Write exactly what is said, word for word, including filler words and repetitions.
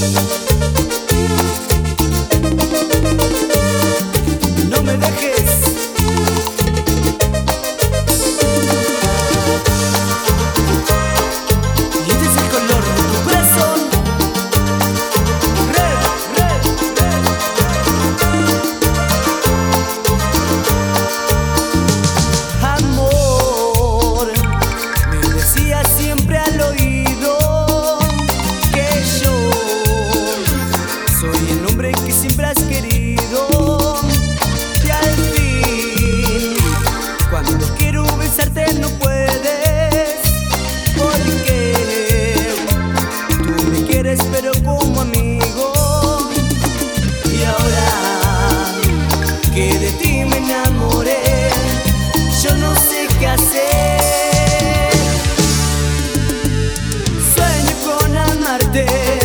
No me dejes. Y este es el color de tu corazón. Red, red, red. Amor, me decía siempre al oído que yo soy el hombre que siempre has querido. Y al fin, cuando quiero besarte no puedes, porque tú me quieres pero como amigo. Y ahora que de ti me enamoré, yo no sé qué hacer. Sueño con amarte.